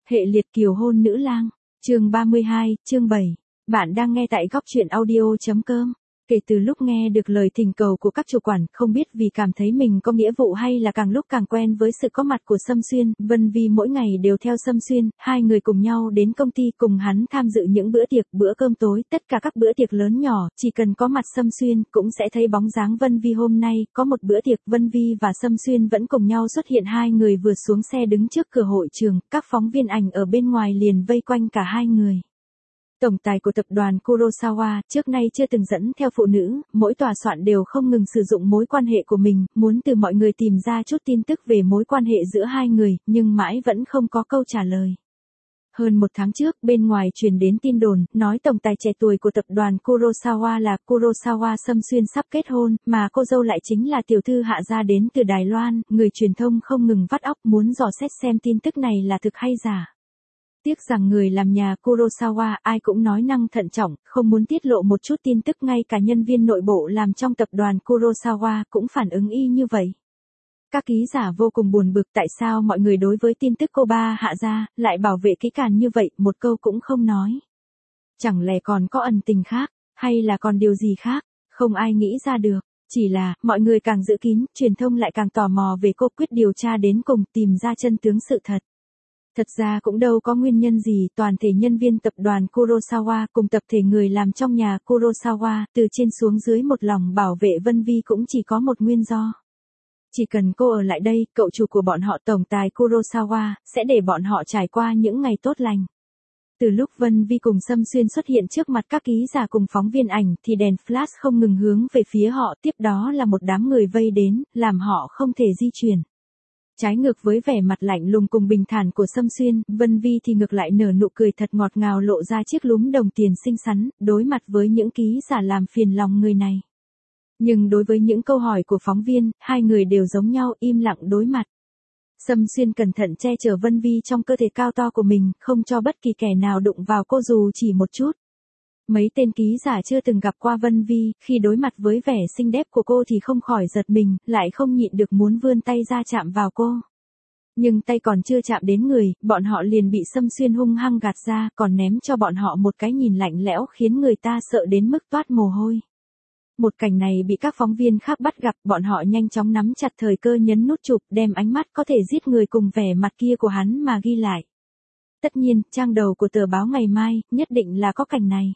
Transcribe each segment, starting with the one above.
Hệ liệt kiều hôn nữ lang, chương 32, chương 7. Bạn đang nghe tại góc truyện audio.com. Kể từ lúc nghe được lời thỉnh cầu của các chủ quản, không biết vì cảm thấy mình có nghĩa vụ hay là càng lúc càng quen với sự có mặt của Sâm Xuyên, Vân Vi mỗi ngày đều theo Sâm Xuyên, hai người cùng nhau đến công ty cùng hắn tham dự những bữa tiệc, bữa cơm tối, tất cả các bữa tiệc lớn nhỏ, chỉ cần có mặt Sâm Xuyên cũng sẽ thấy bóng dáng Vân Vi. Hôm nay, có một bữa tiệc, Vân Vi và Sâm Xuyên vẫn cùng nhau xuất hiện, hai người vừa xuống xe đứng trước cửa hội trường, các phóng viên ảnh ở bên ngoài liền vây quanh cả hai người. Tổng tài của tập đoàn Kurosawa trước nay chưa từng dẫn theo phụ nữ, mỗi tòa soạn đều không ngừng sử dụng mối quan hệ của mình, muốn từ mọi người tìm ra chút tin tức về mối quan hệ giữa hai người, nhưng mãi vẫn không có câu trả lời. Hơn một tháng trước, bên ngoài truyền đến tin đồn, nói tổng tài trẻ tuổi của tập đoàn Kurosawa là Kurosawa Sâm Xuyên sắp kết hôn, mà cô dâu lại chính là tiểu thư Hạ gia đến từ Đài Loan, người truyền thông không ngừng vắt óc muốn dò xét xem tin tức này là thực hay giả. Tiếc rằng người làm nhà Kurosawa ai cũng nói năng thận trọng, không muốn tiết lộ một chút tin tức, ngay cả nhân viên nội bộ làm trong tập đoàn Kurosawa cũng phản ứng y như vậy. Các ký giả vô cùng buồn bực tại sao mọi người đối với tin tức cô ba Hạ gia lại bảo vệ kỹ càng như vậy, một câu cũng không nói. Chẳng lẽ còn có ẩn tình khác, hay là còn điều gì khác, không ai nghĩ ra được. Chỉ là, mọi người càng giữ kín, truyền thông lại càng tò mò về cô, quyết điều tra đến cùng, tìm ra chân tướng sự thật. Thật ra cũng đâu có nguyên nhân gì, toàn thể nhân viên tập đoàn Kurosawa cùng tập thể người làm trong nhà Kurosawa, từ trên xuống dưới một lòng bảo vệ Vân Vi cũng chỉ có một nguyên do. Chỉ cần cô ở lại đây, cậu chủ của bọn họ tổng tài Kurosawa, sẽ để bọn họ trải qua những ngày tốt lành. Từ lúc Vân Vi cùng Sâm Xuyên xuất hiện trước mặt các ký giả cùng phóng viên ảnh thì đèn flash không ngừng hướng về phía họ, tiếp đó là một đám người vây đến, làm họ không thể di chuyển. Trái ngược với vẻ mặt lạnh lùng cùng bình thản của Sâm Xuyên, Vân Vi thì ngược lại nở nụ cười thật ngọt ngào, lộ ra chiếc lúm đồng tiền xinh xắn, đối mặt với những ký giả làm phiền lòng người này. Nhưng đối với những câu hỏi của phóng viên, hai người đều giống nhau, im lặng đối mặt. Sâm Xuyên cẩn thận che chở Vân Vi trong cơ thể cao to của mình, không cho bất kỳ kẻ nào đụng vào cô dù chỉ một chút. Mấy tên ký giả chưa từng gặp qua Vân Vi, khi đối mặt với vẻ xinh đẹp của cô thì không khỏi giật mình, lại không nhịn được muốn vươn tay ra chạm vào cô. Nhưng tay còn chưa chạm đến người, bọn họ liền bị Sâm Xuyên hung hăng gạt ra, còn ném cho bọn họ một cái nhìn lạnh lẽo khiến người ta sợ đến mức toát mồ hôi. Một cảnh này bị các phóng viên khác bắt gặp, bọn họ nhanh chóng nắm chặt thời cơ nhấn nút chụp, đem ánh mắt có thể giết người cùng vẻ mặt kia của hắn mà ghi lại. Tất nhiên, trang đầu của tờ báo ngày mai, nhất định là có cảnh này.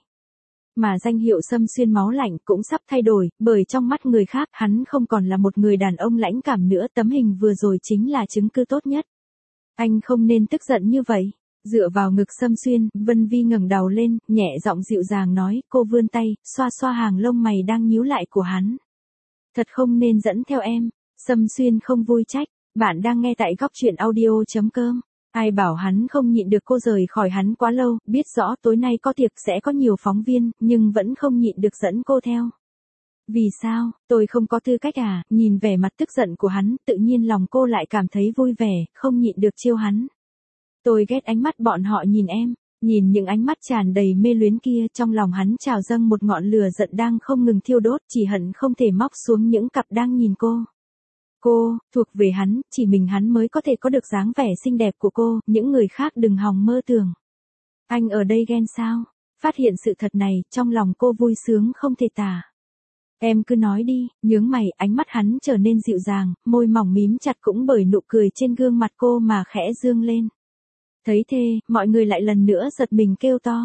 Mà danh hiệu Sâm Xuyên máu lạnh cũng sắp thay đổi, bởi trong mắt người khác, hắn không còn là một người đàn ông lãnh cảm nữa, tấm hình vừa rồi chính là chứng cứ tốt nhất. Anh không nên tức giận như vậy. Dựa vào ngực Sâm Xuyên, Vân Vi ngẩng đầu lên, nhẹ giọng dịu dàng nói, cô vươn tay, xoa xoa hàng lông mày đang nhíu lại của hắn. Thật không nên dẫn theo em. Sâm Xuyên không vui trách, bạn đang nghe tại góc truyện audio.com. Ai bảo hắn không nhịn được cô rời khỏi hắn quá lâu, biết rõ tối nay có tiệc sẽ có nhiều phóng viên, nhưng vẫn không nhịn được dẫn cô theo. Vì sao, tôi không có tư cách à? Nhìn vẻ mặt tức giận của hắn, tự nhiên lòng cô lại cảm thấy vui vẻ, không nhịn được trêu hắn. Tôi ghét ánh mắt bọn họ nhìn em, nhìn những ánh mắt tràn đầy mê luyến kia, trong lòng hắn trào dâng một ngọn lửa giận đang không ngừng thiêu đốt, chỉ hận không thể móc xuống những cặp đang nhìn cô. Cô, thuộc về hắn, chỉ mình hắn mới có thể có được dáng vẻ xinh đẹp của cô, những người khác đừng hòng mơ tưởng. Anh ở đây ghen sao? Phát hiện sự thật này, trong lòng cô vui sướng không thể tả. Em cứ nói đi, nhướng mày, ánh mắt hắn trở nên dịu dàng, môi mỏng mím chặt cũng bởi nụ cười trên gương mặt cô mà khẽ dương lên. Thấy thế, mọi người lại lần nữa giật mình kêu to.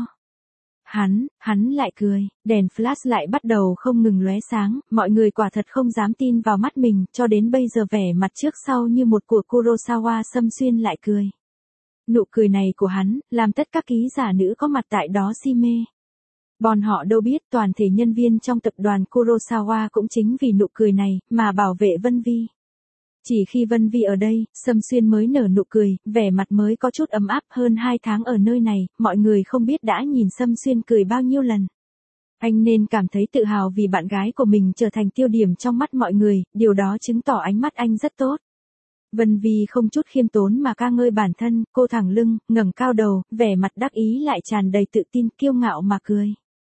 Hắn lại cười, đèn flash lại bắt đầu không ngừng lóe sáng, mọi người quả thật không dám tin vào mắt mình, cho đến bây giờ vẻ mặt trước sau như một của Kurosawa Sâm Xuyên lại cười. Nụ cười này của hắn, làm tất cả ký giả nữ có mặt tại đó si mê. Bọn họ đâu biết toàn thể nhân viên trong tập đoàn Kurosawa cũng chính vì nụ cười này, mà bảo vệ Vân Vi. Chỉ khi Vân Vi ở đây, Sâm Xuyên mới nở nụ cười, vẻ mặt mới có chút ấm áp. Hơn 2 tháng ở nơi này, mọi người không biết đã nhìn Sâm Xuyên cười bao nhiêu lần. Anh nên cảm thấy tự hào vì bạn gái của mình trở thành tiêu điểm trong mắt mọi người, điều đó chứng tỏ ánh mắt anh rất tốt. Vân Vi không chút khiêm tốn mà ca ngợi bản thân, cô thẳng lưng, ngẩng cao đầu, vẻ mặt đắc ý lại tràn đầy tự tin, kiêu ngạo mà cười.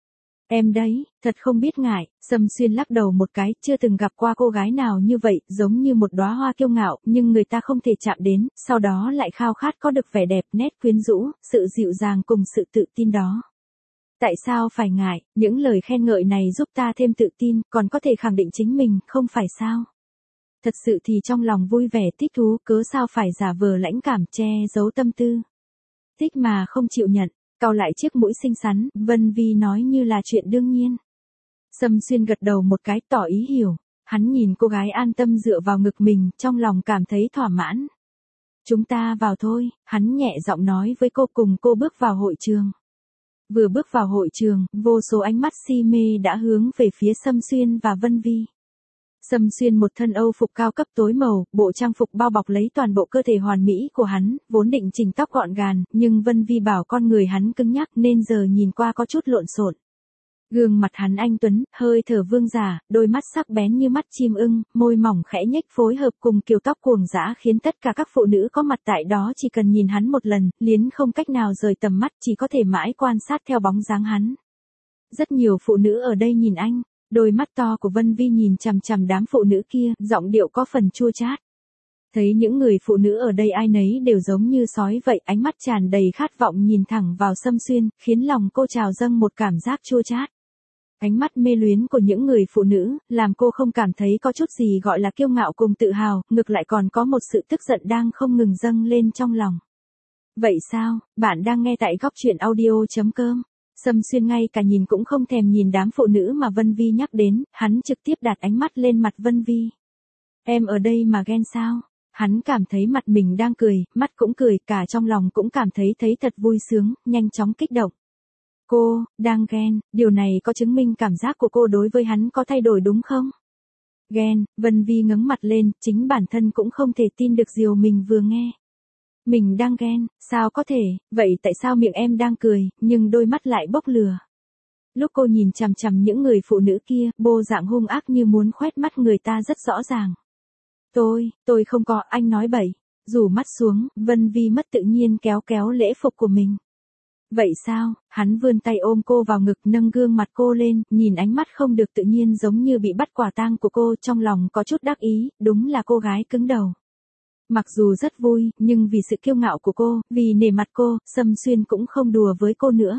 Em đấy, thật không biết ngại, Sâm Xuyên lắc đầu một cái, chưa từng gặp qua cô gái nào như vậy, giống như một đóa hoa kiêu ngạo, nhưng người ta không thể chạm đến, sau đó lại khao khát có được vẻ đẹp, nét quyến rũ, sự dịu dàng cùng sự tự tin đó. Tại sao phải ngại, những lời khen ngợi này giúp ta thêm tự tin, còn có thể khẳng định chính mình, không phải sao? Thật sự thì trong lòng vui vẻ thích thú, cớ sao phải giả vờ lãnh cảm che giấu tâm tư. Thích mà không chịu nhận, cau lại chiếc mũi xinh xắn, Vân Vi nói như là chuyện đương nhiên. Sâm Xuyên gật đầu một cái tỏ ý hiểu, hắn nhìn cô gái an tâm dựa vào ngực mình, trong lòng cảm thấy thỏa mãn. Chúng ta vào thôi, hắn nhẹ giọng nói với cô cùng cô bước vào hội trường. Vừa bước vào hội trường, vô số ánh mắt si mê đã hướng về phía Sâm Xuyên và Vân Vi. Sâm Xuyên một thân Âu phục cao cấp tối màu, bộ trang phục bao bọc lấy toàn bộ cơ thể hoàn mỹ của hắn, vốn định chỉnh tóc gọn gàng, nhưng Vân Vi bảo con người hắn cứng nhắc nên giờ nhìn qua có chút lộn xộn. Gương mặt hắn anh tuấn, hơi thở vương giả, đôi mắt sắc bén như mắt chim ưng, môi mỏng khẽ nhếch phối hợp cùng kiểu tóc cuồng dã khiến tất cả các phụ nữ có mặt tại đó chỉ cần nhìn hắn một lần, liến không cách nào rời tầm mắt, chỉ có thể mãi quan sát theo bóng dáng hắn. Rất nhiều phụ nữ ở đây nhìn anh. Đôi mắt to của Vân Vi nhìn chằm chằm đám phụ nữ kia, giọng điệu có phần chua chát. Thấy những người phụ nữ ở đây ai nấy đều giống như sói vậy, ánh mắt tràn đầy khát vọng nhìn thẳng vào Sâm Xuyên, khiến lòng cô trào dâng một cảm giác chua chát. Ánh mắt mê luyến của những người phụ nữ, làm cô không cảm thấy có chút gì gọi là kiêu ngạo cùng tự hào, ngược lại còn có một sự tức giận đang không ngừng dâng lên trong lòng. Vậy sao, bạn đang nghe tại góc truyện audio.com. Sâm Xuyên ngay cả nhìn cũng không thèm nhìn đám phụ nữ mà Vân Vi nhắc đến, hắn trực tiếp đặt ánh mắt lên mặt Vân Vi. Em ở đây mà ghen sao? Hắn cảm thấy mặt mình đang cười, mắt cũng cười, cả trong lòng cũng cảm thấy thật vui sướng, nhanh chóng kích động. Cô, đang ghen, điều này có chứng minh cảm giác của cô đối với hắn có thay đổi đúng không? Ghen, Vân Vi ngẩng mặt lên, chính bản thân cũng không thể tin được điều mình vừa nghe. Mình đang ghen, sao có thể, vậy tại sao miệng em đang cười, nhưng đôi mắt lại bốc lửa. Lúc cô nhìn chằm chằm những người phụ nữ kia, bộ dạng hung ác như muốn khoét mắt người ta rất rõ ràng. Tôi không có, anh nói bậy. Rủ mắt xuống, Vân Vi mất tự nhiên kéo lễ phục của mình. Vậy sao, hắn vươn tay ôm cô vào ngực nâng gương mặt cô lên, nhìn ánh mắt không được tự nhiên giống như bị bắt quả tang của cô trong lòng có chút đắc ý, đúng là cô gái cứng đầu. Mặc dù rất vui, nhưng vì sự kiêu ngạo của cô, vì nể mặt cô, Sâm Xuyên cũng không đùa với cô nữa.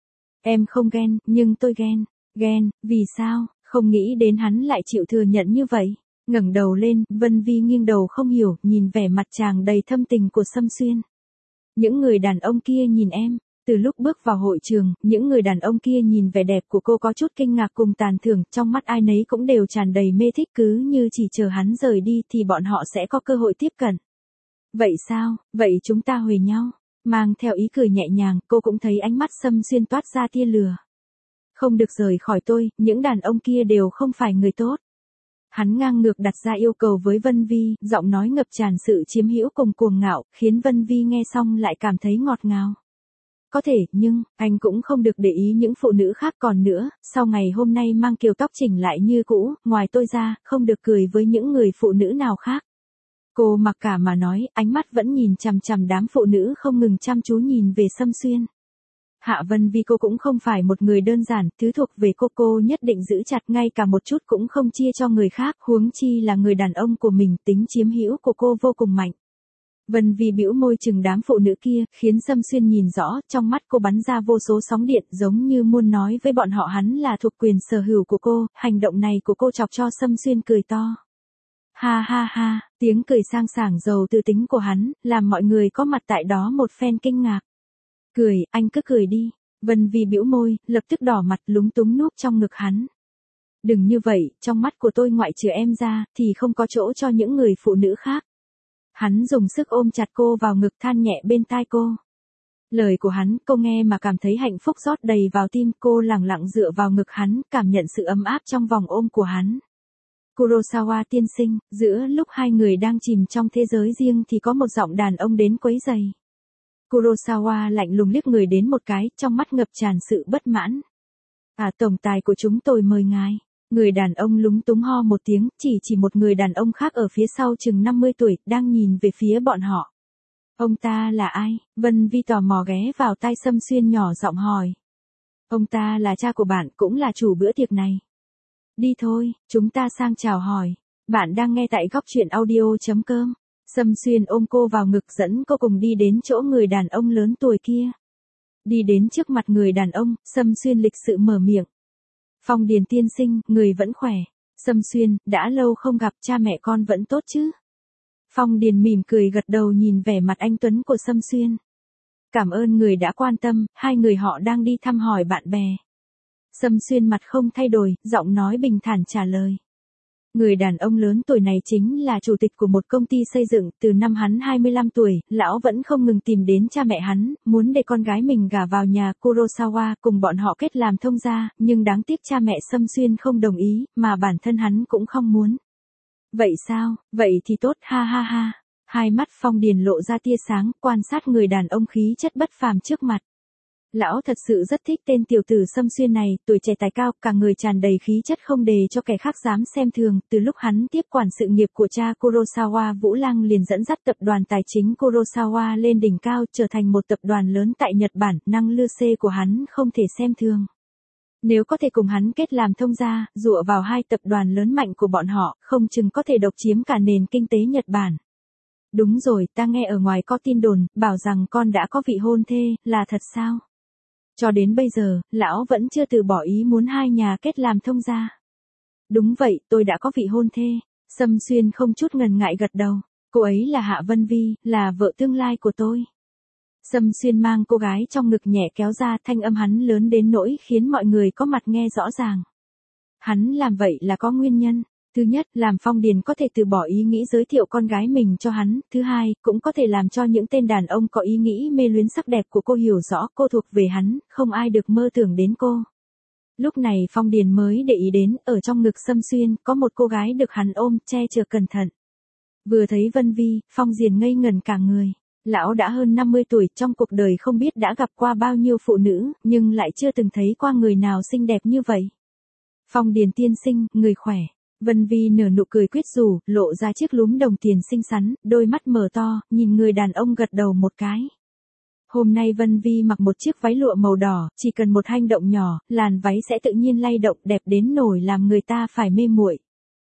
Em không ghen, nhưng tôi ghen. Ghen, vì sao, không nghĩ đến hắn lại chịu thừa nhận như vậy. Ngẩng đầu lên, Vân Vi nghiêng đầu không hiểu, nhìn vẻ mặt chàng đầy thâm tình của Sâm Xuyên. Những người đàn ông kia nhìn em. Từ lúc bước vào hội trường, những người đàn ông kia nhìn vẻ đẹp của cô có chút kinh ngạc cùng tàn thưởng, trong mắt ai nấy cũng đều tràn đầy mê thích, cứ như chỉ chờ hắn rời đi thì bọn họ sẽ có cơ hội tiếp cận. Vậy sao, vậy chúng ta huề nhau. Mang theo ý cười nhẹ nhàng, cô cũng thấy ánh mắt Sâm Xuyên toát ra tia lửa. Không được rời khỏi tôi, những đàn ông kia đều không phải người tốt. Hắn ngang ngược đặt ra yêu cầu với Vân Vi, giọng nói ngập tràn sự chiếm hữu cùng cuồng ngạo, khiến Vân Vi nghe xong lại cảm thấy ngọt ngào. Có thể, nhưng, anh cũng không được để ý những phụ nữ khác còn nữa, sau ngày hôm nay mang kiểu tóc chỉnh lại như cũ, ngoài tôi ra, không được cười với những người phụ nữ nào khác. Cô mặc cả mà nói, ánh mắt vẫn nhìn chằm chằm đám phụ nữ không ngừng chăm chú nhìn về Sâm Xuyên. Hạ Vân Vi cô cũng không phải một người đơn giản, thứ thuộc về cô nhất định giữ chặt, ngay cả một chút cũng không chia cho người khác, huống chi là người đàn ông của mình, tính chiếm hữu của cô vô cùng mạnh. Vân Vi bĩu môi chừng đám phụ nữ kia, khiến Sâm Xuyên nhìn rõ, trong mắt cô bắn ra vô số sóng điện, giống như muốn nói với bọn họ hắn là thuộc quyền sở hữu của cô, hành động này của cô chọc cho Sâm Xuyên cười to. Ha ha ha, tiếng cười sang sảng giàu tư tính của hắn, làm mọi người có mặt tại đó một phen kinh ngạc. Cười, anh cứ cười đi. Vân Vi bĩu môi, lập tức đỏ mặt lúng túng núp trong ngực hắn. Đừng như vậy, trong mắt của tôi ngoại trừ em ra, thì không có chỗ cho những người phụ nữ khác. Hắn dùng sức ôm chặt cô vào ngực than nhẹ bên tai cô. Lời của hắn, cô nghe mà cảm thấy hạnh phúc rót đầy vào tim, cô lẳng lặng dựa vào ngực hắn, cảm nhận sự ấm áp trong vòng ôm của hắn. Kurosawa tiên sinh, giữa lúc hai người đang chìm trong thế giới riêng thì có một giọng đàn ông đến quấy rầy. Kurosawa lạnh lùng liếc người đến một cái, trong mắt ngập tràn sự bất mãn. Tổng tài của chúng tôi mời ngài. Người đàn ông lúng túng ho một tiếng, chỉ một người đàn ông khác ở phía sau chừng 50 tuổi, đang nhìn về phía bọn họ. Ông ta là ai? Vân Vi tò mò ghé vào tai Sâm Xuyên nhỏ giọng hỏi. Ông ta là cha của bạn, cũng là chủ bữa tiệc này. Đi thôi, chúng ta sang chào hỏi. Bạn đang nghe tại góc chuyện audio.com. Sâm Xuyên ôm cô vào ngực dẫn cô cùng đi đến chỗ người đàn ông lớn tuổi kia. Đi đến trước mặt người đàn ông, Sâm Xuyên lịch sự mở miệng. Phong Điền tiên sinh, người vẫn khỏe. Sâm Xuyên, đã lâu không gặp, cha mẹ con vẫn tốt chứ? Phong Điền mỉm cười gật đầu nhìn vẻ mặt anh tuấn của Sâm Xuyên. Cảm ơn người đã quan tâm, hai người họ đang đi thăm hỏi bạn bè. Sâm Xuyên mặt không thay đổi, giọng nói bình thản trả lời. Người đàn ông lớn tuổi này chính là chủ tịch của một công ty xây dựng, từ năm hắn 25 tuổi, lão vẫn không ngừng tìm đến cha mẹ hắn, muốn để con gái mình gả vào nhà Kurosawa cùng bọn họ kết làm thông gia, nhưng đáng tiếc cha mẹ Sâm Xuyên không đồng ý, mà bản thân hắn cũng không muốn. Vậy sao, vậy thì tốt, ha ha ha. Hai mắt Phong Điền lộ ra tia sáng, quan sát người đàn ông khí chất bất phàm trước mặt. Lão thật sự rất thích tên tiểu tử Sâm Xuyên này, tuổi trẻ tài cao, cả người tràn đầy khí chất không để cho kẻ khác dám xem thường. Từ lúc hắn tiếp quản sự nghiệp của cha Kurosawa, Vũ Lăng liền dẫn dắt tập đoàn tài chính Kurosawa lên đỉnh cao, trở thành một tập đoàn lớn tại Nhật Bản. Năng lực của hắn không thể xem thường. Nếu có thể cùng hắn kết làm thông gia, dựa vào hai tập đoàn lớn mạnh của bọn họ, không chừng có thể độc chiếm cả nền kinh tế Nhật Bản. Đúng rồi, ta nghe ở ngoài có tin đồn, bảo rằng con đã có vị hôn thê, là thật sao? Cho đến bây giờ, lão vẫn chưa từ bỏ ý muốn hai nhà kết làm thông gia. Đúng vậy, tôi đã có vị hôn thê. Sâm Xuyên không chút ngần ngại gật đầu. Cô ấy là Hạ Vân Vi, là vợ tương lai của tôi. Sâm Xuyên mang cô gái trong ngực nhẹ kéo ra, thanh âm hắn lớn đến nỗi khiến mọi người có mặt nghe rõ ràng. Hắn làm vậy là có nguyên nhân. Thứ nhất, làm Phong Điền có thể từ bỏ ý nghĩ giới thiệu con gái mình cho hắn. Thứ hai, cũng có thể làm cho những tên đàn ông có ý nghĩ mê luyến sắc đẹp của cô hiểu rõ cô thuộc về hắn, không ai được mơ tưởng đến cô. Lúc này Phong Điền mới để ý đến, ở trong ngực Sâm Xuyên, có một cô gái được hắn ôm, che chở cẩn thận. Vừa thấy Vân Vi, Phong Điền ngây ngẩn cả người. Lão đã hơn 50 tuổi, trong cuộc đời không biết đã gặp qua bao nhiêu phụ nữ, nhưng lại chưa từng thấy qua người nào xinh đẹp như vậy. Phong Điền tiên sinh, người khỏe. Vân Vi nở nụ cười quyết rủ, lộ ra chiếc lúm đồng tiền xinh xắn, đôi mắt mở to, nhìn người đàn ông gật đầu một cái. Hôm nay Vân Vi mặc một chiếc váy lụa màu đỏ, chỉ cần một hành động nhỏ, làn váy sẽ tự nhiên lay động đẹp đến nổi làm người ta phải mê muội.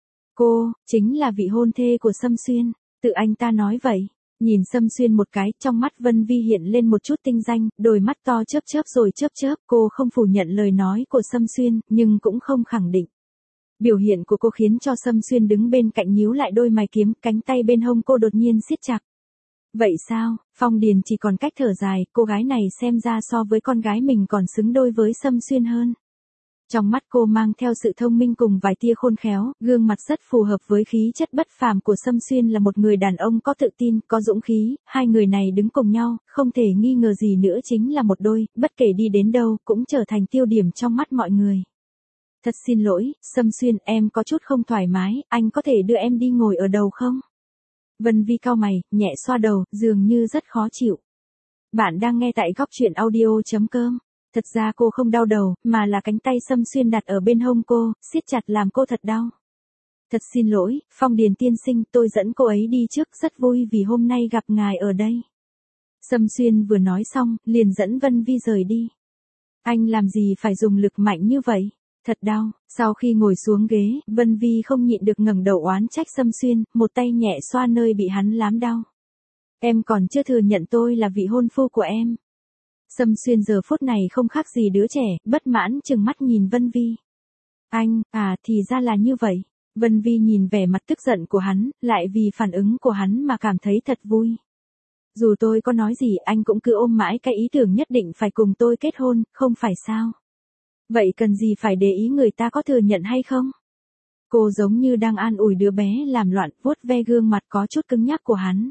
Cô, chính là vị hôn thê của Sâm Xuyên, tự anh ta nói vậy. Nhìn Sâm Xuyên một cái, trong mắt Vân Vi hiện lên một chút tinh danh, đôi mắt to chớp chớp rồi chớp chớp, cô không phủ nhận lời nói của Sâm Xuyên, nhưng cũng không khẳng định. Biểu hiện của cô khiến cho Sâm Xuyên đứng bên cạnh nhíu lại đôi mày kiếm, cánh tay bên hông cô đột nhiên siết chặt. Vậy sao, Phong Điền chỉ còn cách thở dài, cô gái này xem ra so với con gái mình còn xứng đôi với Sâm Xuyên hơn. Trong mắt cô mang theo sự thông minh cùng vài tia khôn khéo, gương mặt rất phù hợp với khí chất bất phàm của Sâm Xuyên là một người đàn ông có tự tin, có dũng khí, hai người này đứng cùng nhau, không thể nghi ngờ gì nữa chính là một đôi, bất kể đi đến đâu, cũng trở thành tiêu điểm trong mắt mọi người. Thật xin lỗi, Sâm Xuyên, em có chút không thoải mái, anh có thể đưa em đi ngồi ở đầu không? Vân Vi cau mày, nhẹ xoa đầu, dường như rất khó chịu. Bạn đang nghe tại góc chuyện audio.com. Thật ra cô không đau đầu, mà là cánh tay Sâm Xuyên đặt ở bên hông cô, siết chặt làm cô thật đau. Thật xin lỗi, Phong Điền tiên sinh, tôi dẫn cô ấy đi trước, rất vui vì hôm nay gặp ngài ở đây. Sâm Xuyên vừa nói xong, liền dẫn Vân Vi rời đi. Anh làm gì phải dùng lực mạnh như vậy? Thật đau. Sau khi ngồi xuống ghế, Vân Vi không nhịn được ngẩng đầu oán trách Sâm Xuyên, một tay nhẹ xoa nơi bị hắn lám đau. Em còn chưa thừa nhận tôi là vị hôn phu của em. Sâm Xuyên giờ phút này không khác gì đứa trẻ, bất mãn trừng mắt nhìn Vân Vi. Anh, thì ra là như vậy. Vân Vi nhìn vẻ mặt tức giận của hắn, lại vì phản ứng của hắn mà cảm thấy thật vui. Dù tôi có nói gì anh cũng cứ ôm mãi cái ý tưởng nhất định phải cùng tôi kết hôn, không phải sao? Vậy cần gì phải để ý người ta có thừa nhận hay không? Cô giống như đang an ủi đứa bé làm loạn, vuốt ve gương mặt có chút cứng nhắc của hắn.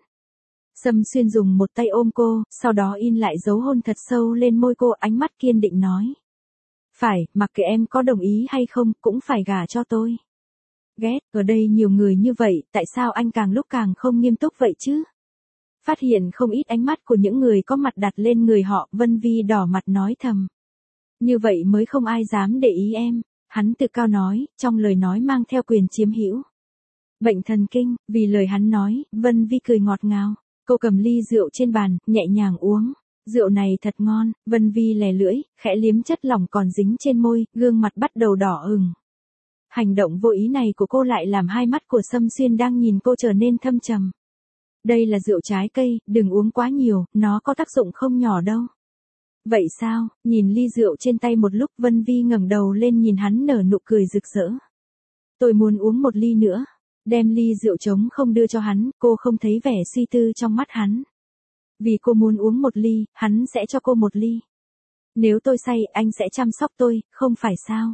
Sâm Xuyên dùng một tay ôm cô, sau đó in lại dấu hôn thật sâu lên môi cô, ánh mắt kiên định nói. Phải, mặc kệ em có đồng ý hay không, cũng phải gả cho tôi. Ghét, ở đây nhiều người như vậy, tại sao anh càng lúc càng không nghiêm túc vậy chứ? Phát hiện không ít ánh mắt của những người có mặt đặt lên người họ, Vân Vi đỏ mặt nói thầm. Như vậy mới không ai dám để ý em, hắn tự cao nói, trong lời nói mang theo quyền chiếm hữu. Bệnh thần kinh, vì lời hắn nói, Vân Vi cười ngọt ngào, cô cầm ly rượu trên bàn, nhẹ nhàng uống. Rượu này thật ngon, Vân Vi lè lưỡi, khẽ liếm chất lỏng còn dính trên môi, gương mặt bắt đầu đỏ ửng. Hành động vô ý này của cô lại làm hai mắt của Sâm Xuyên đang nhìn cô trở nên thâm trầm. Đây là rượu trái cây, đừng uống quá nhiều, nó có tác dụng không nhỏ đâu. Vậy sao, nhìn ly rượu trên tay một lúc, Vân Vi ngẩng đầu lên nhìn hắn nở nụ cười rực rỡ. Tôi muốn uống một ly nữa. Đem ly rượu trống không đưa cho hắn, cô không thấy vẻ suy tư trong mắt hắn. Vì cô muốn uống một ly, hắn sẽ cho cô một ly. Nếu tôi say, anh sẽ chăm sóc tôi, không phải sao?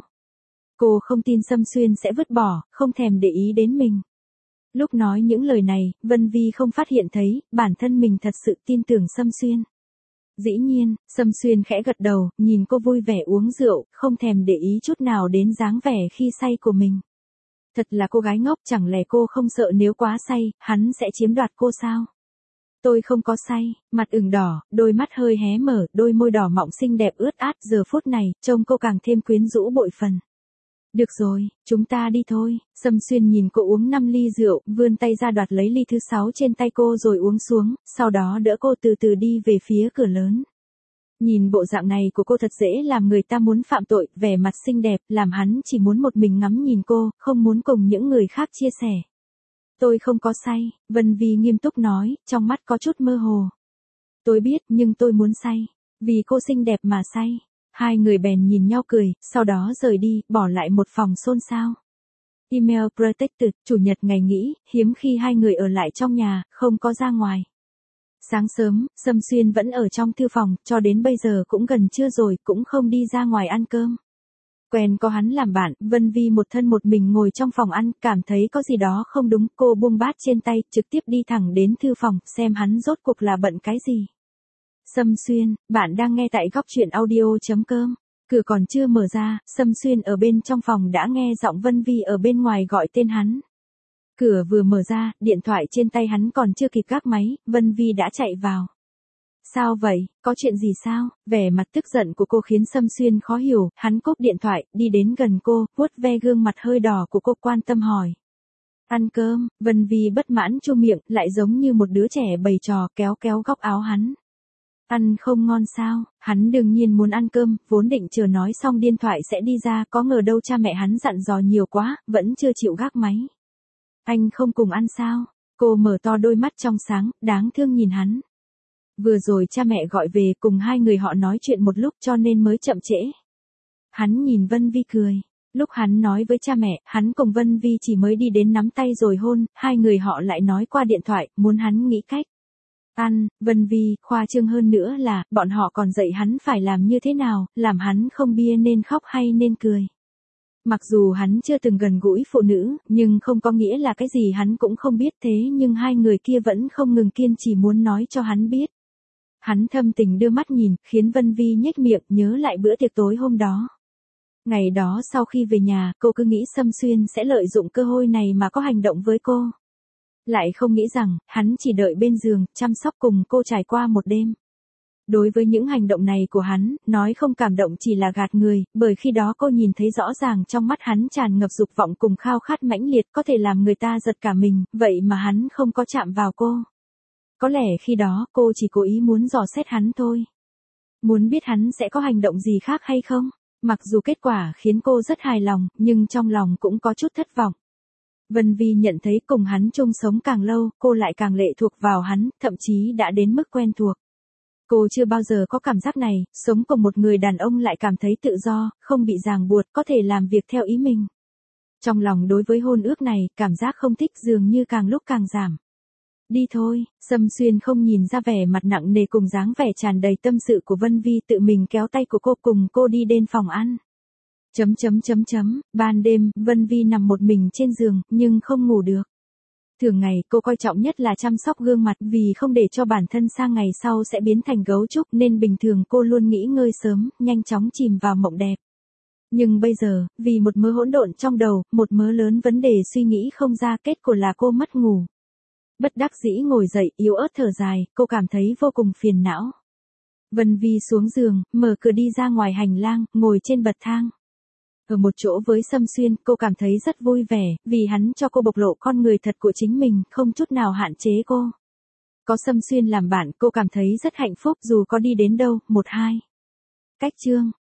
Cô không tin Sâm Xuyên sẽ vứt bỏ, không thèm để ý đến mình. Lúc nói những lời này, Vân Vi không phát hiện thấy, bản thân mình thật sự tin tưởng Sâm Xuyên. Dĩ nhiên, Sâm Xuyên khẽ gật đầu, nhìn cô vui vẻ uống rượu, không thèm để ý chút nào đến dáng vẻ khi say của mình. Thật là cô gái ngốc, chẳng lẽ cô không sợ nếu quá say, hắn sẽ chiếm đoạt cô sao? Tôi không có say, mặt ửng đỏ, đôi mắt hơi hé mở, đôi môi đỏ mọng xinh đẹp ướt át, giờ phút này, trông cô càng thêm quyến rũ bội phần. Được rồi, chúng ta đi thôi. Sâm Xuyên nhìn cô uống 5 ly rượu, vươn tay ra đoạt lấy ly thứ 6 trên tay cô rồi uống xuống, sau đó đỡ cô từ từ đi về phía cửa lớn. Nhìn bộ dạng này của cô thật dễ làm người ta muốn phạm tội, vẻ mặt xinh đẹp, làm hắn chỉ muốn một mình ngắm nhìn cô, không muốn cùng những người khác chia sẻ. Tôi không có say, Vân Vi nghiêm túc nói, trong mắt có chút mơ hồ. Tôi biết, nhưng tôi muốn say. Vì cô xinh đẹp mà say. Hai người bèn nhìn nhau cười, sau đó rời đi, bỏ lại một phòng xôn xao. Email protected, chủ nhật ngày nghỉ, hiếm khi hai người ở lại trong nhà, không có ra ngoài. Sáng sớm, Sâm Xuyên vẫn ở trong thư phòng, cho đến bây giờ cũng gần trưa rồi, cũng không đi ra ngoài ăn cơm. Quen có hắn làm bạn, Vân Vi một thân một mình ngồi trong phòng ăn, cảm thấy có gì đó không đúng, cô buông bát trên tay, trực tiếp đi thẳng đến thư phòng, xem hắn rốt cuộc là bận cái gì. Sâm Xuyên, bạn đang nghe tại góc truyện audio.com. Cửa còn chưa mở ra, Sâm Xuyên ở bên trong phòng đã nghe giọng Vân Vi ở bên ngoài gọi tên hắn. Cửa vừa mở ra, điện thoại trên tay hắn còn chưa kịp gác máy, Vân Vi đã chạy vào. Sao vậy, có chuyện gì sao? Vẻ mặt tức giận của cô khiến Sâm Xuyên khó hiểu, hắn cúp điện thoại, đi đến gần cô, vuốt ve gương mặt hơi đỏ của cô quan tâm hỏi. Ăn cơm, Vân Vi bất mãn chu miệng, lại giống như một đứa trẻ bày trò kéo kéo góc áo hắn. Ăn không ngon sao, hắn đương nhiên muốn ăn cơm, vốn định chờ nói xong điện thoại sẽ đi ra, có ngờ đâu cha mẹ hắn dặn dò nhiều quá, vẫn chưa chịu gác máy. Anh không cùng ăn sao? Cô mở to đôi mắt trong sáng, đáng thương nhìn hắn. Vừa rồi cha mẹ gọi về cùng hai người họ nói chuyện một lúc cho nên mới chậm trễ. Hắn nhìn Vân Vi cười. Lúc hắn nói với cha mẹ, hắn cùng Vân Vi chỉ mới đi đến nắm tay rồi hôn, hai người họ lại nói qua điện thoại, muốn hắn nghĩ cách. Ăn, Vân Vi, khoa trương hơn nữa là, bọn họ còn dạy hắn phải làm như thế nào, làm hắn không bia nên khóc hay nên cười. Mặc dù hắn chưa từng gần gũi phụ nữ, nhưng không có nghĩa là cái gì hắn cũng không biết thế nhưng hai người kia vẫn không ngừng kiên trì muốn nói cho hắn biết. Hắn thâm tình đưa mắt nhìn, khiến Vân Vi nhếch miệng nhớ lại bữa tiệc tối hôm đó. Ngày đó sau khi về nhà, cô cứ nghĩ Sâm Xuyên sẽ lợi dụng cơ hội này mà có hành động với cô. Lại không nghĩ rằng, hắn chỉ đợi bên giường, chăm sóc cùng cô trải qua một đêm. Đối với những hành động này của hắn, nói không cảm động chỉ là gạt người, bởi khi đó cô nhìn thấy rõ ràng trong mắt hắn tràn ngập dục vọng cùng khao khát mãnh liệt có thể làm người ta giật cả mình, vậy mà hắn không có chạm vào cô. Có lẽ khi đó cô chỉ cố ý muốn dò xét hắn thôi. Muốn biết hắn sẽ có hành động gì khác hay không? Mặc dù kết quả khiến cô rất hài lòng, nhưng trong lòng cũng có chút thất vọng. Vân Vi nhận thấy cùng hắn chung sống càng lâu, cô lại càng lệ thuộc vào hắn, thậm chí đã đến mức quen thuộc. Cô chưa bao giờ có cảm giác này, sống cùng một người đàn ông lại cảm thấy tự do, không bị ràng buộc, có thể làm việc theo ý mình. Trong lòng đối với hôn ước này, cảm giác không thích dường như càng lúc càng giảm. Đi thôi, Sâm Xuyên không nhìn ra vẻ mặt nặng nề cùng dáng vẻ tràn đầy tâm sự của Vân Vi tự mình kéo tay của cô cùng cô đi đến phòng ăn. Ban đêm, Vân Vi nằm một mình trên giường, nhưng không ngủ được. Thường ngày, cô coi trọng nhất là chăm sóc gương mặt vì không để cho bản thân sang ngày sau sẽ biến thành gấu trúc nên bình thường cô luôn nghỉ ngơi sớm, nhanh chóng chìm vào mộng đẹp. Nhưng bây giờ, vì một mớ hỗn độn trong đầu, một mớ lớn vấn đề suy nghĩ không ra kết quả là cô mất ngủ. Bất đắc dĩ ngồi dậy, yếu ớt thở dài, cô cảm thấy vô cùng phiền não. Vân Vi xuống giường, mở cửa đi ra ngoài hành lang, ngồi trên bậc thang. Ở một chỗ với Sâm Xuyên, cô cảm thấy rất vui vẻ, vì hắn cho cô bộc lộ con người thật của chính mình, không chút nào hạn chế cô. Có Sâm Xuyên làm bạn, cô cảm thấy rất hạnh phúc dù có đi đến đâu. 12. Cách chương.